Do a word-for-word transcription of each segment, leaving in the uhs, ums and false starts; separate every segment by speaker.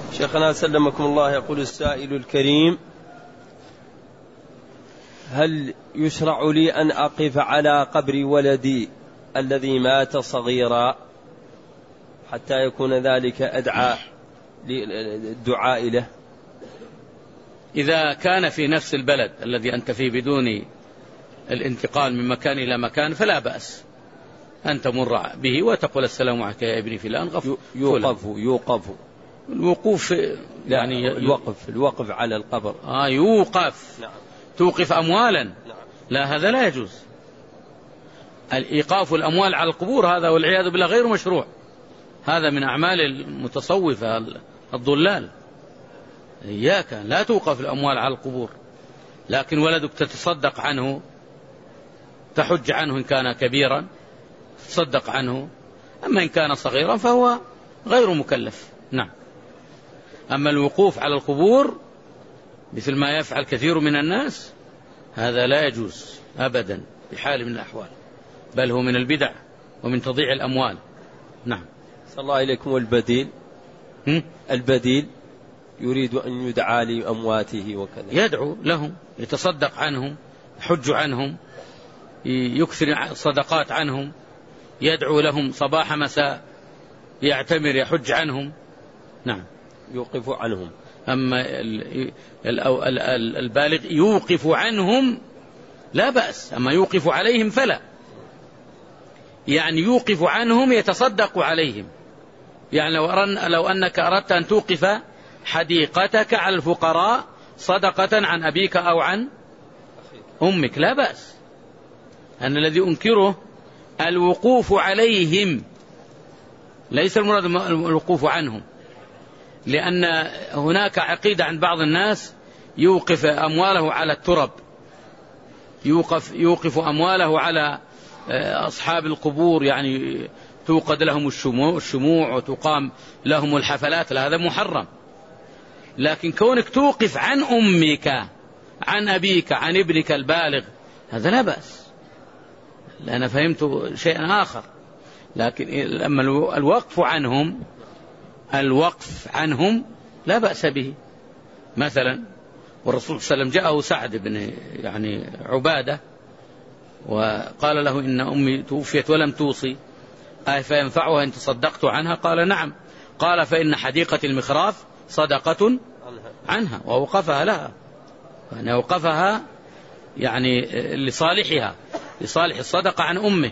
Speaker 1: شيخنا سلمكم الله، يقول السائل الكريم: هل يشرع لي أن أقف على قبر ولدي الذي مات صغيرا حتى يكون ذلك أدعى للدعاء له؟
Speaker 2: إذا كان في نفس البلد الذي أنت فيه بدون الانتقال من مكان إلى مكان فلا بأس أن تمر به وتقول السلام عليك يا ابني فلان غفو.
Speaker 1: يوقف يوقف
Speaker 2: الوقوف يعني
Speaker 1: الوقف الوقف على القبر.
Speaker 2: آه يوقف.
Speaker 1: نعم.
Speaker 2: توقف أموالا.
Speaker 1: نعم.
Speaker 2: لا، هذا لا يجوز. الإيقاف الأموال على القبور هذا والعياذ بالله غير مشروع، هذا من أعمال المتصوفة الضلال. إياك لا توقف الأموال على القبور، لكن ولدك تتصدق عنه، تحج عنه إن كان كبيرا تصدق عنه، أما إن كان صغيرا فهو غير مكلف. نعم. أما الوقوف على القبور مثل ما يفعل كثير من الناس هذا لا يجوز أبدا بحال من الأحوال، بل هو من البدع ومن تضييع الأموال. نعم.
Speaker 1: صلى الله عليكم. والبديل
Speaker 2: هم؟
Speaker 1: البديل يريد أن يدعى لأمواته وكذا،
Speaker 2: يدعو لهم، يتصدق عنهم، يحج عنهم، يكثر صدقات عنهم، يدعو لهم صباح مساء، يعتمر، يحج عنهم. نعم.
Speaker 1: يوقف عنهم.
Speaker 2: أما البالغ يوقف عنهم لا بأس، أما يوقف عليهم فلا. يعني يوقف عنهم يتصدق عليهم. يعني لو, لو أنك أردت أن توقف حديقتك على الفقراء صدقة عن أبيك أو عن أمك لا بأس. أن الذي أنكره الوقوف عليهم، ليس المراد الوقوف عنهم، لأن هناك عقيدة عند بعض الناس يوقف أمواله على الترب، يوقف, يوقف أمواله على أصحاب القبور، يعني توقد لهم الشموع, الشموع وتقام لهم الحفلات، هذا محرم. لكن كونك توقف عن أمك، عن أبيك، عن ابنك البالغ، هذا لا بأس، لأنا فهمت شيئا آخر. لكن لما الوقف عنهم الوقف عنهم لا بأس به. مثلا والرسول صلى الله عليه وسلم جاءه سعد بن يعني عبادة وقال له إن أمي توفيت ولم توصي، فينفعها إن تصدقت عنها؟ قال نعم. قال فإن حديقة المخراف صدقة عنها وأوقفها لها، يعني أوقفها يعني لصالحها، لصالح الصدقة عن أمه.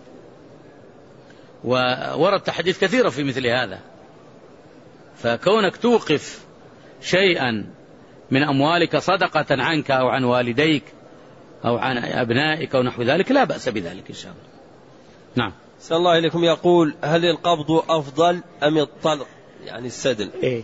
Speaker 2: وورد حديث كثيرة في مثل هذا. فكونك توقف شيئا من أموالك صدقة عنك أو عن والديك أو عن أبنائك أو نحو ذلك لا بأس بذلك إن شاء الله. نعم.
Speaker 1: صلى الله عليكم. يقول: هل القبض أفضل أم الطلق، يعني السدل؟
Speaker 2: إيه؟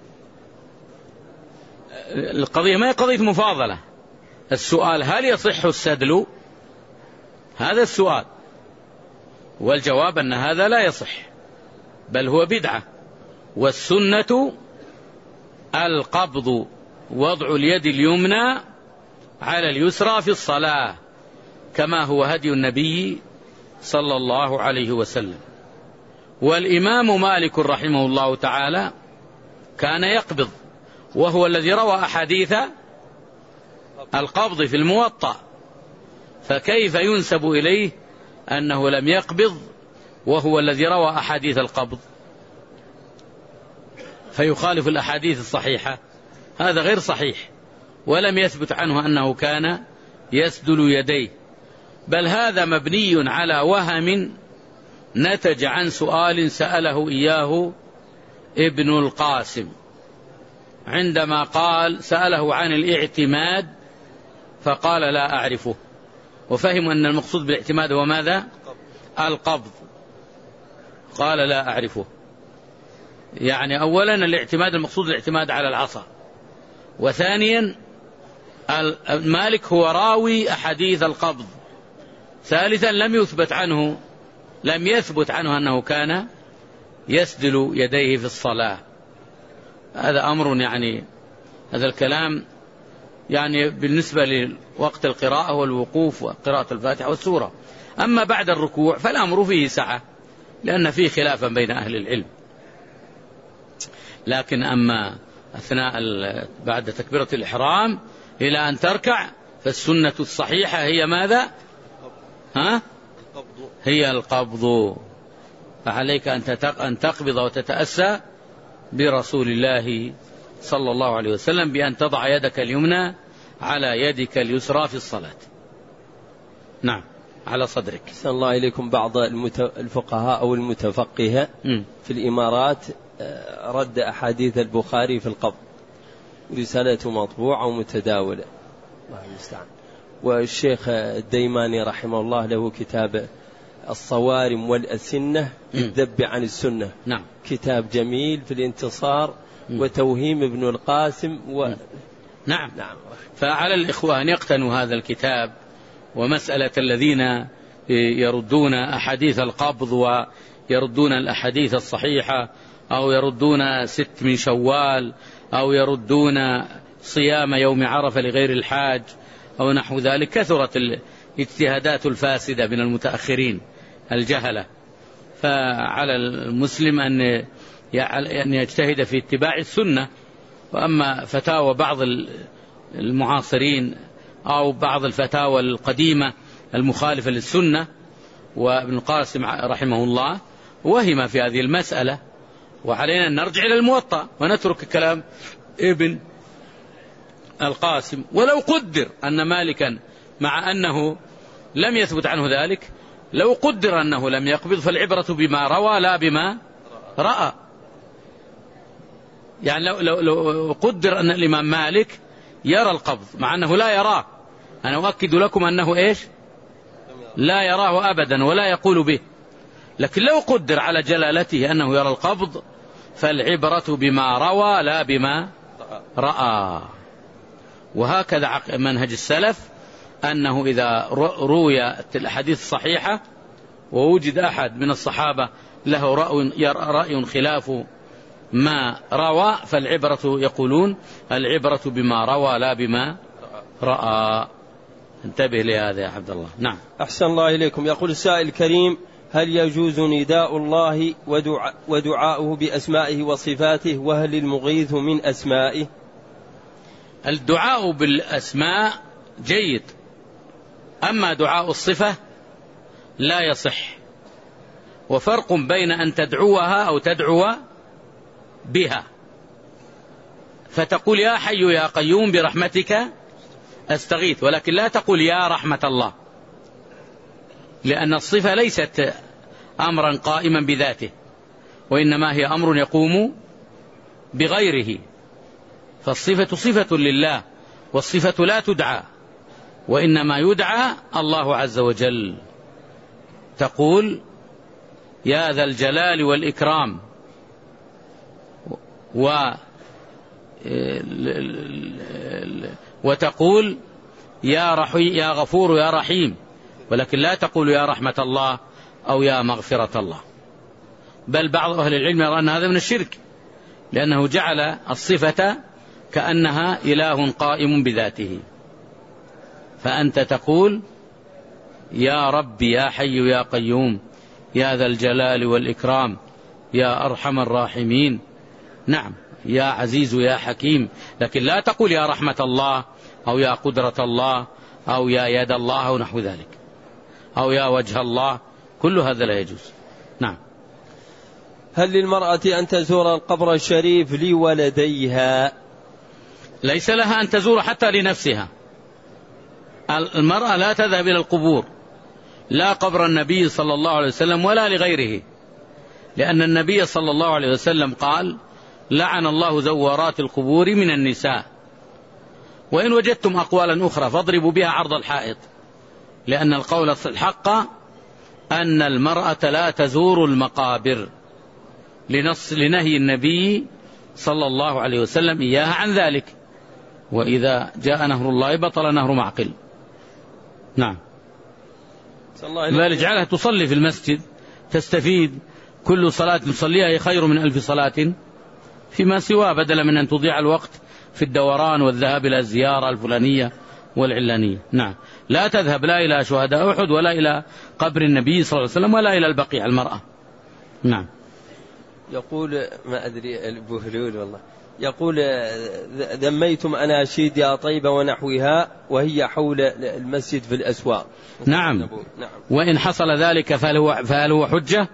Speaker 2: القضية ما هي قضية مفاضلة. السؤال هل يصح السدل؟ هذا السؤال، والجواب أن هذا لا يصح، بل هو بدعة. والسنة القبض، وضع اليد اليمنى على اليسرى في الصلاة، كما هو هدي النبي صلى الله عليه وسلم. والإمام مالك رحمه الله تعالى كان يقبض، وهو الذي روى أحاديث القبض في الموطأ، فكيف ينسب إليه أنه لم يقبض وهو الذي روى أحاديث القبض؟ فيخالف الأحاديث الصحيحة، هذا غير صحيح، ولم يثبت عنه أنه كان يسدل يديه، بل هذا مبني على وهم نتج عن سؤال سأله إياه ابن القاسم عندما قال سأله عن الاعتماد فقال لا أعرفه، وفهم أن المقصود بالاعتماد هو ماذا؟ القبض. قال لا أعرفه. يعني أولا الاعتماد المقصود الاعتماد على العصا، وثانيا مالك هو راوي أحاديث القبض، ثالثا لم يثبت عنه لم يثبت عنه أنه كان يسدل يديه في الصلاة. هذا أمر يعني هذا الكلام يعني بالنسبة لوقت القراءة والوقوف وقراءة الفاتحة والسورة. أما بعد الركوع فالأمر فيه سعة، لأن فيه خلافا بين أهل العلم. لكن أما أثناء بعد تكبيرة الإحرام إلى أن تركع فالسنة الصحيحة هي ماذا؟ ها؟ هي القبض. فعليك أن تقبض وتتأسى برسول الله صلى الله عليه وسلم بأن تضع يدك اليمنى على يدك اليسرى في الصلاة. نعم، على صدرك.
Speaker 1: أحسن الله إليكم. بعض الفقهاء أو المتفقهة في الإمارات رد أحاديث البخاري في القبض، رسالته مطبوعة ومتداولة، الله المستعان. والشيخ الديماني رحمه الله له كتاب الصوارم والأسنة في الذب عن السنة.
Speaker 2: نعم.
Speaker 1: كتاب جميل في الانتصار م. وتوهيم ابن القاسم و...
Speaker 2: نعم. نعم. فعلى الإخوة أن يقتنوا هذا الكتاب. ومسألة الذين يردون أحاديث القبض ويردون الأحاديث الصحيحة أو يردون ست من شوال أو يردون صيام يوم عرفة لغير الحاج أو نحو ذلك، كثرت الاجتهادات الفاسدة من المتأخرين الجهلة. فعلى المسلم أن يجتهد في اتباع السنة. وأما فتاوى بعض المعاصرين أو بعض الفتاوى القديمة المخالفة للسنة، وابن القاسم رحمه الله وهم في هذه المسألة، وعلينا أن نرجع إلى الموطأ ونترك كلام ابن القاسم. ولو قدر أن مالكا مع أنه لم يثبت عنه ذلك، لو قدر أنه لم يقبض فالعبرة بما روى لا بما رأى. يعني لو, لو, لو قدر أن الإمام مالك يرى القبض مع أنه لا يراه، أنا أؤكد لكم أنه إيش؟ لا يراه أبدا ولا يقول به، لكن لو قدر على جلالته أنه يرى القبض فالعبرة بما روى لا بما رأى. وهكذا منهج السلف، أنه إذا رويت الأحاديث الصحيحة ووجد أحد من الصحابة له رأي خلاف ما روى فالعبرة يقولون العبرة بما روى لا بما رأى. انتبه لهذا يا عبد الله. نعم.
Speaker 1: أحسن الله إليكم. يقول السائل الكريم: هل يجوز نداء الله ودعاء ودعاؤه بأسمائه وصفاته، وهل المغيث من أسمائه؟
Speaker 2: الدعاء بالأسماء جيد، أما دعاء الصفة لا يصح. وفرق بين أن تدعوها أو تدعو بها، فتقول يا حي يا قيوم برحمتك أستغيث، ولكن لا تقول يا رحمة الله، لأن الصفة ليست أمرا قائما بذاته، وإنما هي أمر يقوم بغيره. فالصفة صفة لله، والصفة لا تدعى، وإنما يدعى الله عز وجل. تقول يا ذا الجلال والإكرام، و وتقول يا رحي يا غفور يا رحيم، ولكن لا تقول يا رحمة الله أو يا مغفرة الله. بل بعض أهل العلم يرى أن هذا من الشرك، لأنه جعل الصفة كأنها إله قائم بذاته. فأنت تقول يا رب يا حي يا قيوم يا ذا الجلال والإكرام يا أرحم الراحمين، نعم، يا عزيز يا حكيم، لكن لا تقول يا رحمة الله أو يا قدرة الله أو يا يد الله أو نحو ذلك، أو يا وجه الله، كل هذا لا يجوز. نعم.
Speaker 1: هل للمرأة أن تزور القبر الشريف لولديها؟
Speaker 2: ليس لها أن تزور حتى لنفسها. المرأة لا تذهب إلى القبور، لا قبر النبي صلى الله عليه وسلم ولا لغيره، لأن النبي صلى الله عليه وسلم قال لعن الله زوارات القبور من النساء. وإن وجدتم أقوالا أخرى فاضربوا بها عرض الحائط، لأن القول الحق أن المرأة لا تزور المقابر لنص لنهي النبي صلى الله عليه وسلم إياها عن ذلك. وإذا جاء نهر الله بطل نهر معقل. نعم. لذلك جعلها تصلي في المسجد تستفيد، كل صلاة تصليها هي خير من ألف صلاة فيما سواه، بدلا من أن تضيع الوقت في الدوران والذهاب إلى الزيارة الفلانية والعلانية. نعم. لا تذهب لا إلى شهداء أحد ولا إلى قبر النبي صلى الله عليه وسلم ولا إلى البقيع المرأة. نعم.
Speaker 1: يقول ما أدري البهلول والله، يقول ذميتم أناشيد يا طيبة ونحوها وهي حول المسجد في الأسواق.
Speaker 2: نعم. نعم. وإن حصل ذلك فهل هو, فهل هو حجة؟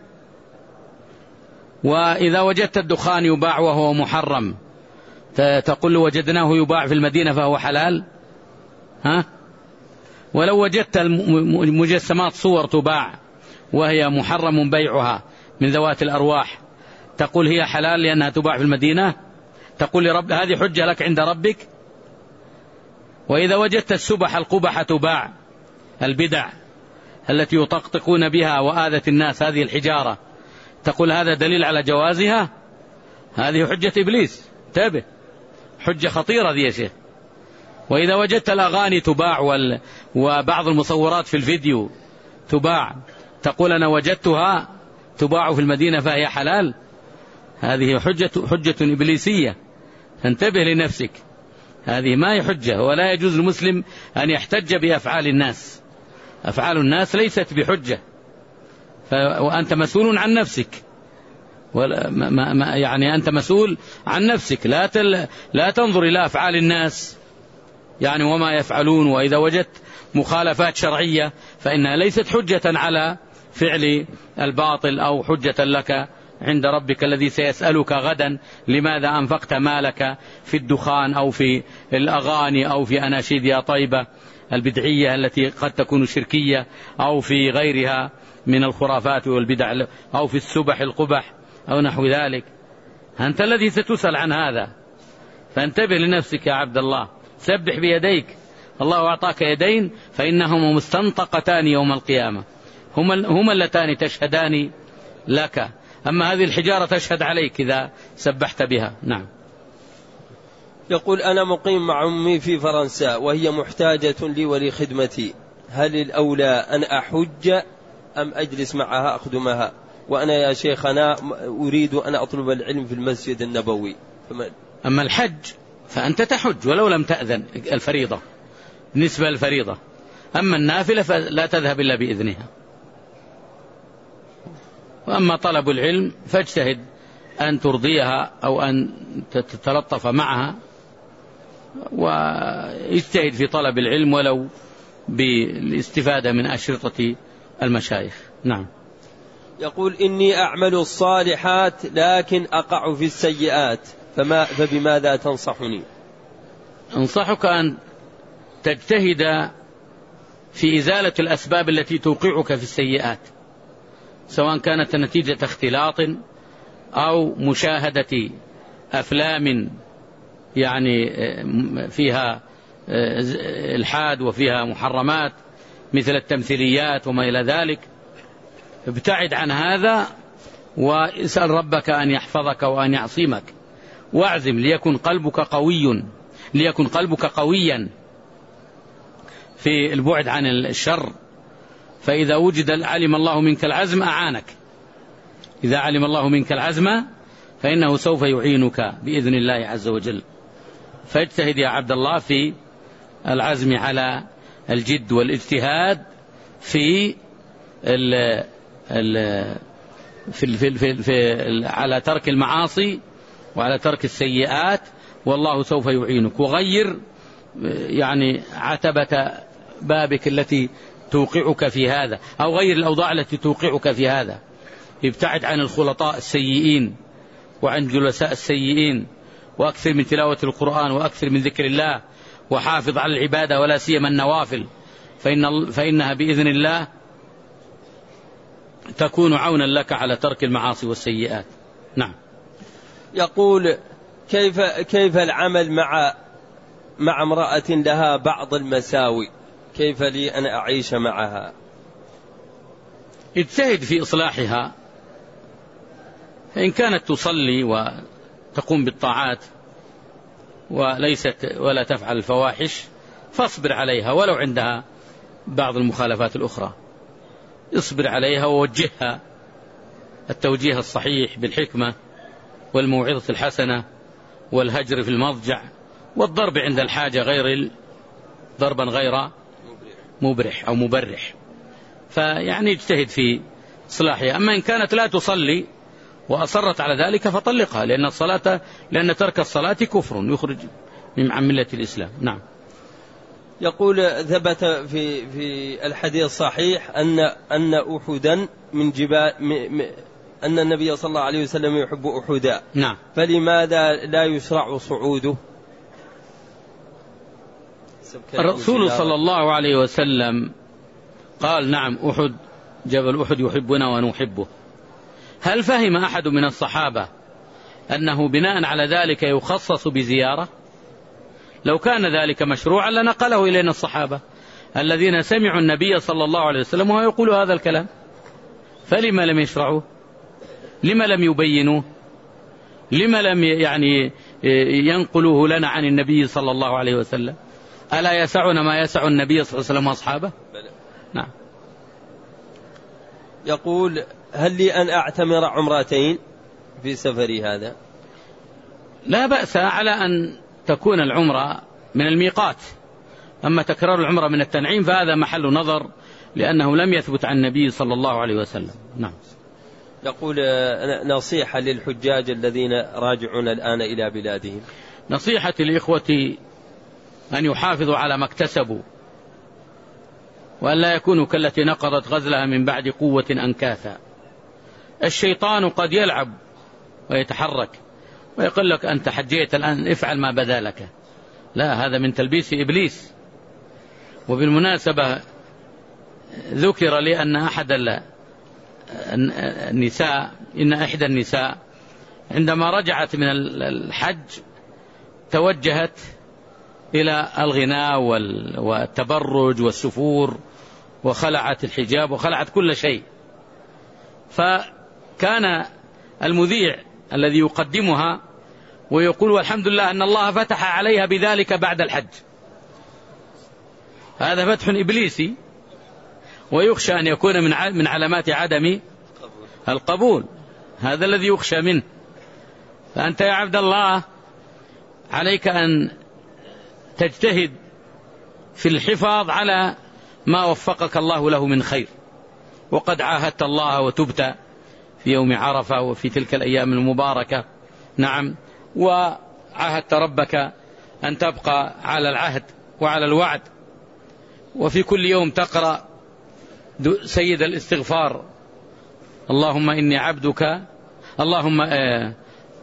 Speaker 2: وإذا وجدت الدخان يباع وهو محرم تقول وجدناه يباع في المدينة فهو حلال؟ ها؟ ولو وجدت المجسمات صور تباع وهي محرم بيعها من ذوات الأرواح تقول هي حلال لأنها تباع في المدينة؟ تقول لرب هذه حجة لك عند ربك؟ وإذا وجدت السبح القبح تباع، البدع التي يطقطقون بها وآذت الناس، هذه الحجارة، تقول هذا دليل على جوازها؟ هذه حجة إبليس، انتبه، حجة خطيرة ذي يا شيخ. وإذا وجدت الأغاني تباع وال... وبعض المصورات في الفيديو تباع تقول أنا وجدتها تباع في المدينة فهي حلال، هذه حجة, حجة إبليسية، فانتبه لنفسك، هذه ما هي حجة. ولا يجوز المسلم أن يحتج بأفعال الناس، أفعال الناس ليست بحجة، ف... وأنت مسؤول عن نفسك، ولا ما ما يعني أنت مسؤول عن نفسك، لا تل... لا تنظر إلى أفعال الناس يعني وما يفعلون. وإذا وجدت مخالفات شرعية فإنها ليست حجة على فعل الباطل أو حجة لك عند ربك الذي سيسألك غدا لماذا أنفقت مالك في الدخان أو في الأغاني أو في أناشيد يا طيبة البدعية التي قد تكون شركية أو في غيرها من الخرافات والبدع أو في السبح القبح أو نحو ذلك. أنت الذي ستسأل عن هذا، فانتبه لنفسك يا عبد الله، سبح بيديك، الله أعطاك يدين فإنهما مستنطقتان يوم القيامة، هما, هما اللتان تشهدان لك، أما هذه الحجارة تشهد عليك إذا سبحت بها. نعم.
Speaker 1: يقول أنا مقيم مع أمي في فرنسا وهي محتاجة لي ولخدمتي، هل الأولى أن أحج أم أجلس معها أخدمها؟ وأنا يا شيخنا أريد أن أطلب العلم في المسجد النبوي.
Speaker 2: أما الحج فأنت تحج ولو لم تأذن، الفريضة بالنسبة للفريضة، أما النافلة فلا تذهب إلا بإذنها. وأما طلب العلم فاجتهد أن ترضيها أو أن تتلطف معها، واجتهد في طلب العلم ولو بالاستفادة من أشرطة المشايخ. نعم.
Speaker 1: يقول إني أعمل الصالحات لكن أقع في السيئات، فما فبماذا تنصحني؟
Speaker 2: أنصحك أن تجتهد في إزالة الأسباب التي توقعك في السيئات، سواء كانت نتيجة اختلاط أو مشاهدة أفلام يعني فيها الحاد وفيها محرمات مثل التمثيليات وما إلى ذلك. ابتعد عن هذا واسأل ربك أن يحفظك وأن يعصمك، واعزم ليكن قلبك قوي ليكن قلبك قويا في البعد عن الشر، فإذا وجد علم الله منك العزم أعانك، إذا علم الله منك العزم فإنه سوف يعينك بإذن الله عز وجل. فاجتهد يا عبد الله في العزم على الجد والاجتهاد في ال ال في ال في, ال في, ال في ال على ترك المعاصي وعلى ترك السيئات، والله سوف يعينك. وغير يعني عتبة بابك التي توقعك في هذا، أو غير الأوضاع التي توقعك في هذا. ابتعد عن الخلطاء السيئين وعن جلساء السيئين، وأكثر من تلاوة القرآن وأكثر من ذكر الله، وحافظ على العبادة ولا سيما النوافل، فإن فإنها بإذن الله تكون عونا لك على ترك المعاصي والسيئات. نعم.
Speaker 1: يقول كيف كيف العمل مع مع امرأة لها بعض المساوئ، كيف لي أن أعيش معها؟
Speaker 2: اجتهد في إصلاحها، فإن كانت تصلي وتقوم بالطاعات وليست ولا تفعل الفواحش فاصبر عليها، ولو عندها بعض المخالفات الأخرى اصبر عليها ووجهها التوجيه الصحيح بالحكمة والموعظة الحسنة والهجر في المضجع والضرب عند الحاجة غير ضربا غير مبرح أو مبرح، فيعني اجتهد في إصلاحها. أما إن كانت لا تصلي وأصرت على ذلك فطلقها، لأن الصلاة لأن ترك الصلاة كفر يخرج عن ملة الإسلام. نعم.
Speaker 1: يقول ثبت في في الحديث الصحيح أن أن أحدا من جبال أن النبي صلى الله عليه وسلم يحب أحدا.
Speaker 2: نعم.
Speaker 1: فلماذا لا يشرع صعوده؟
Speaker 2: الرسول صلى الله عليه وسلم قال نعم أحد جبل أحد يحبنا ونحبه. هل فهم أحد من الصحابة أنه بناء على ذلك يخصص بزيارة؟ لو كان ذلك مشروعا لنقله إلينا الصحابة الذين سمعوا النبي صلى الله عليه وسلم وهو يقول هذا الكلام، فلما لم يشرعوه؟ لما لم يبينوه؟ لما لم يعني ينقلوه لنا عن النبي صلى الله عليه وسلم؟ ألا يسعنا ما يسع النبي صلى الله عليه وسلم وأصحابه؟ نعم.
Speaker 1: يقول هل لي أن أعتمر عمرتين في سفري هذا؟
Speaker 2: لا بأس على أن تكون العمرة من الميقات، أما تكرار العمرة من التنعيم فهذا محل نظر، لأنه لم يثبت عن النبي صلى الله عليه وسلم. نعم.
Speaker 1: يقول نصيحة للحجاج الذين راجعون الآن إلى بلادهم.
Speaker 2: نصيحة لإخوتي أن يحافظوا على ما اكتسبوا، وأن لا يكونوا كالتي نقضت غزلها من بعد قوة أنكاثا. الشيطان قد يلعب ويتحرك ويقول لك أنت حجيت الآن افعل ما بدا لك. لا، هذا من تلبيس إبليس. وبالمناسبة ذكر لي أن أحد النساء إن إحدى النساء عندما رجعت من الحج توجهت إلى الغناء والتبرج والسفور، وخلعت الحجاب وخلعت كل شيء. فكان المذيع الذي يقدمها ويقول والحمد لله أن الله فتح عليها بذلك بعد الحج. هذا فتح إبليسي، ويخشى أن يكون من علامات عدم القبول، هذا الذي يخشى منه. فأنت يا عبد الله عليك أن تجتهد في الحفاظ على ما وفقك الله له من خير، وقد عاهدت الله وتبت في يوم عرفة وفي تلك الأيام المباركة. نعم. وعاهدت ربك أن تبقى على العهد وعلى الوعد، وفي كل يوم تقرأ سيد الاستغفار اللهم إني عبدك اللهم آه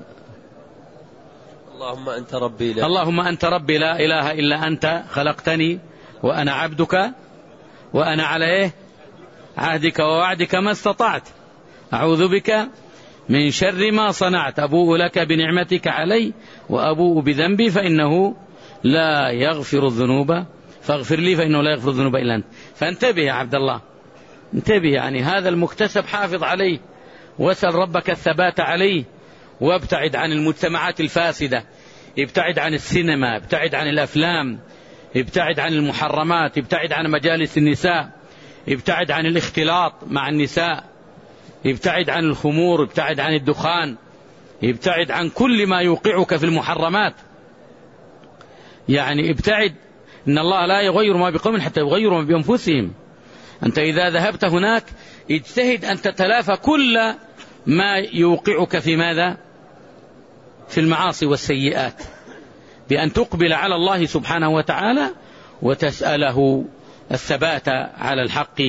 Speaker 1: اللهم أنت ربي لا
Speaker 2: اللهم أنت ربي لا إله إلا أنت خلقتني وأنا عبدك وأنا على إيه عهدك ووعدك ما استطعت أعوذ بك من شر ما صنعت أبوء لك بنعمتك علي وأبوء بذنبي فإنه لا يغفر الذنوب فاغفر لي فإنه لا يغفر الذنوب إلا أنت. فانتبه يا عبد الله، انتبه، يعني هذا المكتسب حافظ عليه، واسأل ربك الثبات عليه، وابتعد عن المجتمعات الفاسدة، ابتعد عن السينما، ابتعد عن الأفلام، ابتعد عن المحرمات، ابتعد عن مجالس النساء، ابتعد عن الاختلاط مع النساء، ابتعد عن الخمور، ابتعد عن الدخان، ابتعد عن كل ما يوقعك في المحرمات. يعني ابتعد، إن الله لا يغير ما بقوم حتى يغيروا ما بأنفسهم. أنت إذا ذهبت هناك اجتهد أن تتلافى كل ما يوقعك في ماذا؟ في المعاصي والسيئات، بأن تقبل على الله سبحانه وتعالى وتسأله الثبات على الحق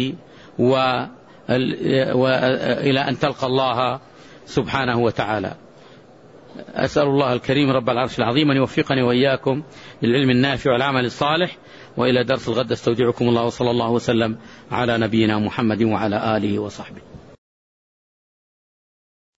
Speaker 2: وإلى أن تلقى الله سبحانه وتعالى. أسأل الله الكريم رب العرش العظيم أن يوفقني وإياكم للعلم النافع والعمل الصالح. وإلى درس الغد استودعكم الله، وصلى الله وسلم على نبينا محمد وعلى آله وصحبه.